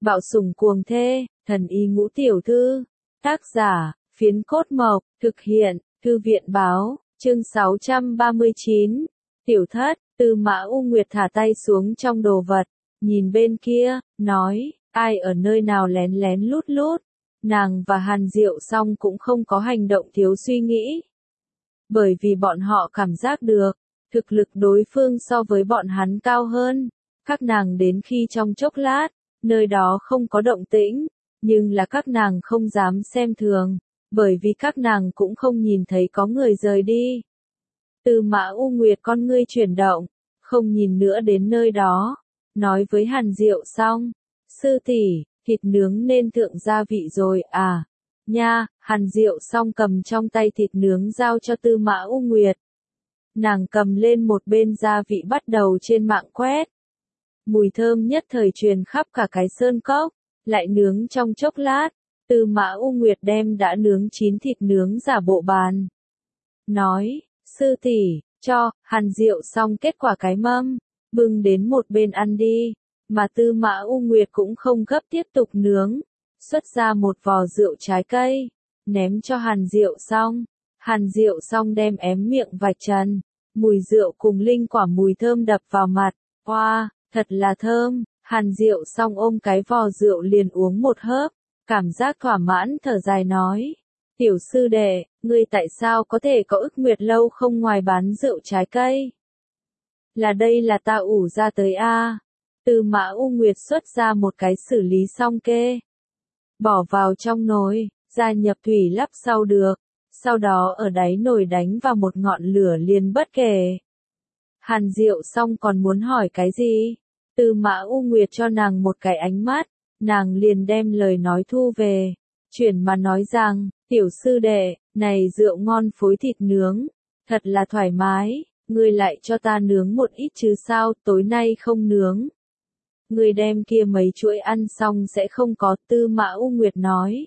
Bạo sủng cuồng thê, thần y ngũ tiểu thư. Tác giả, Phiến Cốt Mộc, thực hiện, Thư viện báo, chương 639. Tiểu thất, Tư Mã U Nguyệt thả tay xuống trong đồ vật, nhìn bên kia, nói, ai ở nơi nào lén lén lút lút. Nàng và Hàn Diệu Song cũng không có hành động thiếu suy nghĩ. Bởi vì bọn họ cảm giác được, thực lực đối phương so với bọn hắn cao hơn. Các nàng đến khi trong chốc lát, nơi đó không có động tĩnh, nhưng là các nàng không dám xem thường, bởi vì các nàng cũng không nhìn thấy có người rời đi. Tư Mã U Nguyệt con ngươi chuyển động, không nhìn nữa đến nơi đó, nói với Hàn Diệu Song, sư tỷ, thịt nướng nên thượng gia vị rồi à? Nha, Hàn Diệu Song cầm trong tay thịt nướng giao cho Tư Mã U Nguyệt. Nàng cầm lên một bên gia vị bắt đầu trên mạng quét. Mùi thơm nhất thời truyền khắp cả cái sơn cốc, lại nướng trong chốc lát, Tư Mã U Nguyệt đem đã nướng chín thịt nướng giả bộ bàn. Nói, sư tỷ, cho, Hàn Diệu Song kết quả cái mâm, bưng đến một bên ăn đi, mà Tư Mã U Nguyệt cũng không gấp tiếp tục nướng, xuất ra một vò rượu trái cây, ném cho Hàn Diệu Song. Hàn Diệu Song đem ém miệng vạch trần, mùi rượu cùng linh quả mùi thơm đập vào mặt, oa, thật là thơm. Hàn Diệu Song ôm cái vò rượu liền uống một hớp, cảm giác thỏa mãn thở dài nói, tiểu sư đệ, ngươi tại sao có thể có ức nguyệt lâu không ngoài bán rượu trái cây? Là đây là ta ủ ra tới a. Tư Mã U Nguyệt xuất ra một cái xử lý xong kê, bỏ vào trong nồi, gia nhập thủy lắp sau được, sau đó ở đáy nồi đánh vào một ngọn lửa liền bất kể. Hàn Diệu Song còn muốn hỏi cái gì? Tư Mã U Nguyệt cho nàng một cái ánh mắt, nàng liền đem lời nói thu về, chuyển mà nói rằng, tiểu sư đệ, này rượu ngon phối thịt nướng, thật là thoải mái, ngươi lại cho ta nướng một ít chứ sao, tối nay không nướng. Ngươi đem kia mấy chuỗi ăn xong sẽ không có, Tư Mã U Nguyệt nói.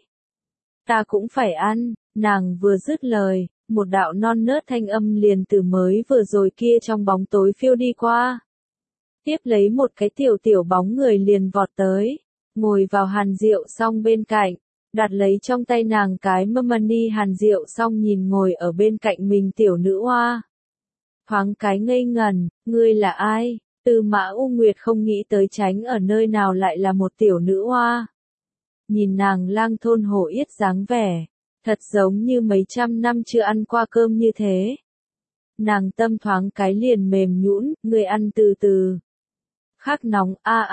Ta cũng phải ăn, nàng vừa dứt lời, một đạo non nớt thanh âm liền từ mới vừa rồi kia trong bóng tối phiêu đi qua. Tiếp lấy một cái tiểu bóng người liền vọt tới, ngồi vào Hàn Diệu Song bên cạnh, đặt lấy trong tay nàng cái mâm mani. Hàn Diệu Song nhìn ngồi ở bên cạnh mình tiểu nữ hoa. Thoáng cái ngây ngần, ngươi là ai? Tư Mã U Nguyệt không nghĩ tới tránh ở nơi nào lại là một tiểu nữ hoa. Nhìn nàng lang thôn hổ yết dáng vẻ, thật giống như mấy trăm năm chưa ăn qua cơm như thế. Nàng tâm thoáng cái liền mềm nhũn, ngươi ăn từ từ. Khắc nóng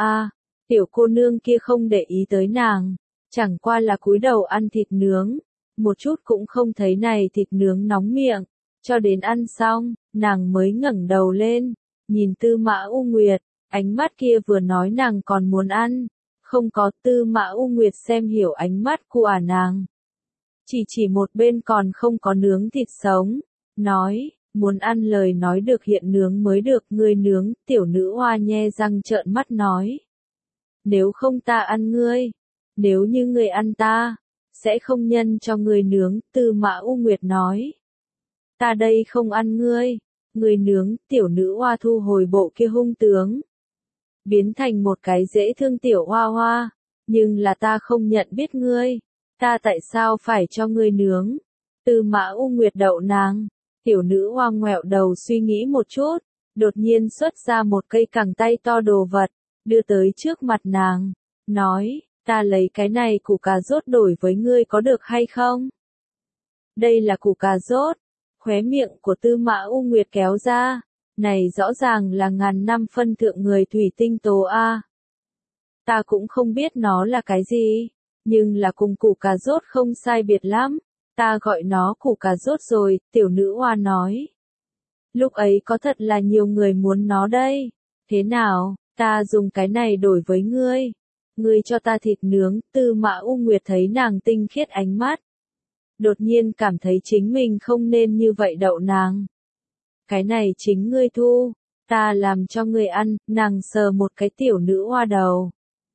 tiểu cô nương kia không để ý tới nàng, chẳng qua là cúi đầu ăn thịt nướng, một chút cũng không thấy này thịt nướng nóng miệng, cho đến ăn xong, nàng mới ngẩng đầu lên, nhìn Tư Mã U Nguyệt, ánh mắt kia vừa nói nàng còn muốn ăn, không có. Tư Mã U Nguyệt xem hiểu ánh mắt của nàng. Chỉ một bên còn không có nướng thịt sống, nói, muốn ăn lời nói được hiện nướng mới được, ngươi nướng, tiểu nữ hoa nhe răng trợn mắt nói. Nếu không ta ăn ngươi, nếu như ngươi ăn ta, sẽ không nhân cho ngươi nướng, Tư Mã U Nguyệt nói. Ta đây không ăn ngươi, ngươi nướng, tiểu nữ hoa thu hồi bộ kia hung tướng. Biến thành một cái dễ thương tiểu hoa hoa, nhưng là ta không nhận biết ngươi, ta tại sao phải cho ngươi nướng? Tư Mã U Nguyệt đậu nàng. Tiểu nữ hoa ngoẹo đầu suy nghĩ một chút, đột nhiên xuất ra một cây cẳng tay to đồ vật, đưa tới trước mặt nàng, nói, ta lấy cái này củ cà rốt đổi với ngươi có được hay không? Đây là củ cà rốt, khóe miệng của Tư Mã U Nguyệt kéo ra, này rõ ràng là ngàn năm phân thượng người thủy tinh tố a. Ta cũng không biết nó là cái gì, nhưng là cùng củ cà rốt không sai biệt lắm. Ta gọi nó củ cà rốt rồi, tiểu nữ hoa nói. Lúc ấy có thật là nhiều người muốn nó đây. Thế nào, ta dùng cái này đổi với ngươi. Ngươi cho ta thịt nướng. Tư Mã U Nguyệt thấy nàng tinh khiết ánh mắt, đột nhiên cảm thấy chính mình không nên như vậy đậu nàng. Cái này chính ngươi thu, ta làm cho ngươi ăn. Nàng sờ một cái tiểu nữ hoa đầu,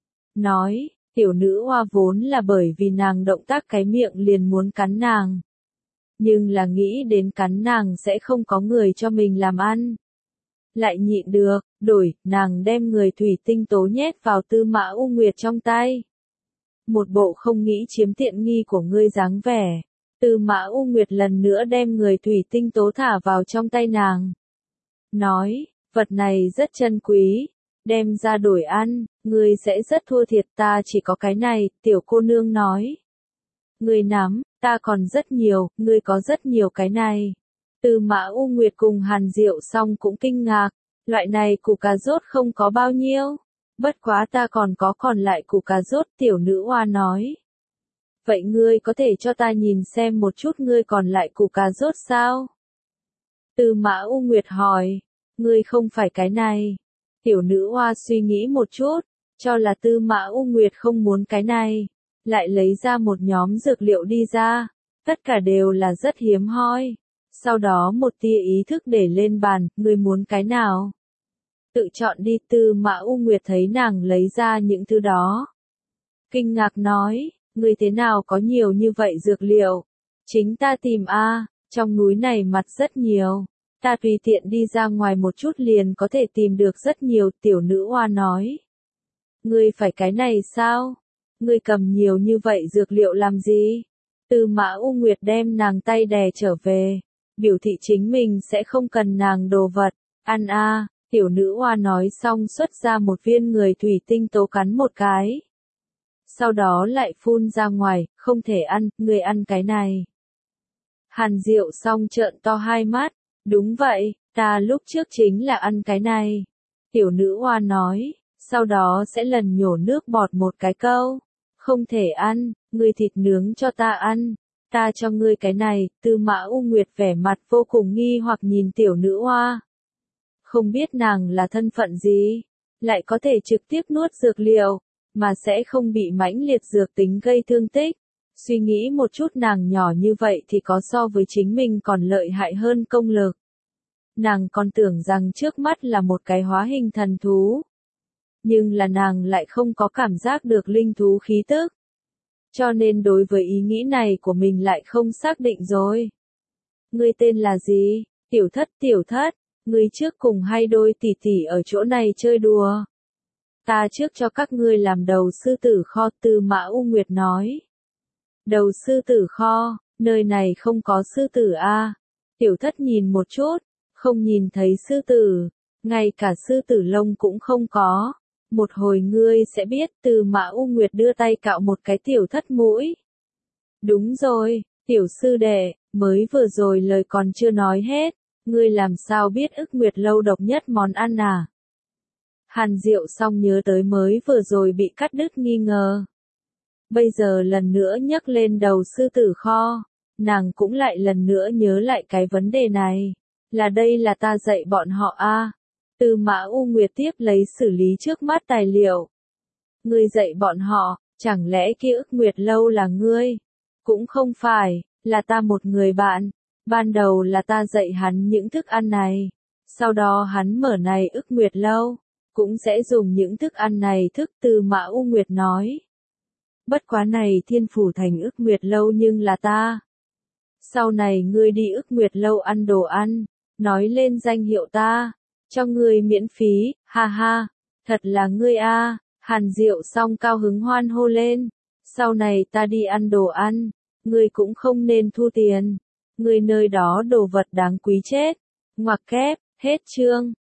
nói. Tiểu nữ hoa vốn là bởi vì nàng động tác cái miệng liền muốn cắn nàng. Nhưng là nghĩ đến cắn nàng sẽ không có người cho mình làm ăn. lại nhịn được, đổi, nàng đem người thủy tinh tố nhét vào Tư Mã U Nguyệt trong tay. Một bộ không nghĩ chiếm tiện nghi của ngươi dáng vẻ. Tư Mã U Nguyệt lần nữa đem người thủy tinh tố thả vào trong tay nàng. Nói, vật này rất chân quý, đem ra đổi ăn, ngươi sẽ rất thua thiệt, ta chỉ có cái này, tiểu cô nương nói. Ngươi nắm, ta còn rất nhiều, ngươi có rất nhiều cái này. Tư Mã U Nguyệt cùng Hàn Diệu Song cũng kinh ngạc, loại này củ cà rốt không có bao nhiêu, bất quá ta còn có còn lại củ cà rốt, tiểu nữ hoa nói. Vậy ngươi có thể cho ta nhìn xem một chút ngươi còn lại củ cà rốt sao? Tư Mã U Nguyệt hỏi, ngươi không phải cái này. Tiểu nữ hoa suy nghĩ một chút, cho là Tư Mã U Nguyệt không muốn cái này, lại lấy ra một nhóm dược liệu đi ra, tất cả đều là rất hiếm hoi. Sau đó một tia ý thức để lên bàn, ngươi muốn cái nào? Tự chọn đi. Tư Mã U Nguyệt thấy nàng lấy ra những thứ đó. Kinh ngạc nói, ngươi thế nào có nhiều như vậy dược liệu? Chính ta tìm a, trong núi này mặt rất nhiều. Ta tùy tiện đi ra ngoài một chút liền có thể tìm được rất nhiều, tiểu nữ hoa nói. Ngươi phải cái này sao? Ngươi cầm nhiều như vậy dược liệu làm gì? Tư Mã U Nguyệt đem nàng tay đè trở về, biểu thị chính mình sẽ không cần nàng đồ vật. Ăn a, tiểu nữ hoa nói xong xuất ra một viên người thủy tinh tố cắn một cái. Sau đó lại phun ra ngoài, không thể ăn, ngươi ăn cái này. Hàn Diệu Song trợn to hai mắt, đúng vậy, ta lúc trước chính là ăn cái này. Tiểu nữ hoa nói, sau đó sẽ lần nhổ nước bọt một cái câu. Không thể ăn, ngươi thịt nướng cho ta ăn. Ta cho ngươi cái này. Tư Mã U Nguyệt vẻ mặt vô cùng nghi hoặc nhìn tiểu nữ hoa. Không biết nàng là thân phận gì, lại có thể trực tiếp nuốt dược liệu, mà sẽ không bị mãnh liệt dược tính gây thương tích. Suy nghĩ một chút, nàng nhỏ như vậy thì có so với chính mình còn lợi hại hơn công lực. Nàng còn tưởng rằng trước mắt là một cái hóa hình thần thú. Nhưng là nàng lại không có cảm giác được linh thú khí tức. Cho nên đối với ý nghĩ này của mình lại không xác định rồi. Ngươi tên là gì? Tiểu thất, ngươi trước cùng hai đôi tỷ tỷ ở chỗ này chơi đùa. Ta trước cho các ngươi làm đầu sư tử kho. Tư Mã U Nguyệt nói. Đầu sư tử kho, nơi này không có sư tử a. Tiểu thất nhìn một chút, không nhìn thấy sư tử, ngay cả sư tử lông cũng không có. Một hồi ngươi sẽ biết. Tư Mã U Nguyệt đưa tay cạo một cái tiểu thất mũi. Đúng rồi, tiểu sư đệ, mới vừa rồi lời còn chưa nói hết, ngươi làm sao biết Ức Nguyệt lâu độc nhất món ăn à? Hàn Diệu Song nhớ tới mới vừa rồi bị cắt đứt nghi ngờ. Bây giờ lần nữa nhắc lên đầu sư tử kho, nàng cũng lại lần nữa nhớ lại cái vấn đề này. Là đây là ta dạy bọn họ a. Tư Mã U Nguyệt tiếp lấy xử lý trước mắt tài liệu. Ngươi dạy bọn họ, chẳng lẽ kia Ức Nguyệt lâu là ngươi? Cũng không phải, là ta một người bạn. Ban đầu là ta dạy hắn những thức ăn này. Sau đó hắn mở này Ức Nguyệt lâu, cũng sẽ dùng những thức ăn này thức. Tư Mã U Nguyệt nói. Bất quá này Thiên Phủ Thành Ức Nguyệt lâu nhưng là ta. Sau này ngươi đi Ức Nguyệt lâu ăn đồ ăn, nói lên danh hiệu ta, cho ngươi miễn phí, ha ha, thật là ngươi a. Hàn Diệu Song cao hứng hoan hô lên. Sau này ta đi ăn đồ ăn, ngươi cũng không nên thu tiền. Ngươi nơi đó đồ vật đáng quý chết. Ngoặc kép, hết chương.